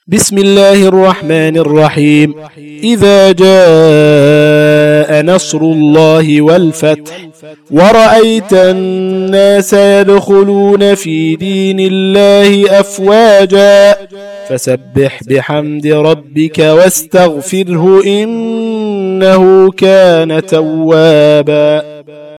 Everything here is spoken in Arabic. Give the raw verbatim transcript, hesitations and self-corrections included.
بسم الله الرحمن الرحيم. إذا جاء نصر الله والفتح ورأيت الناس يدخلون في دين الله أفواجا فسبح بحمد ربك واستغفره إنه كان توابا.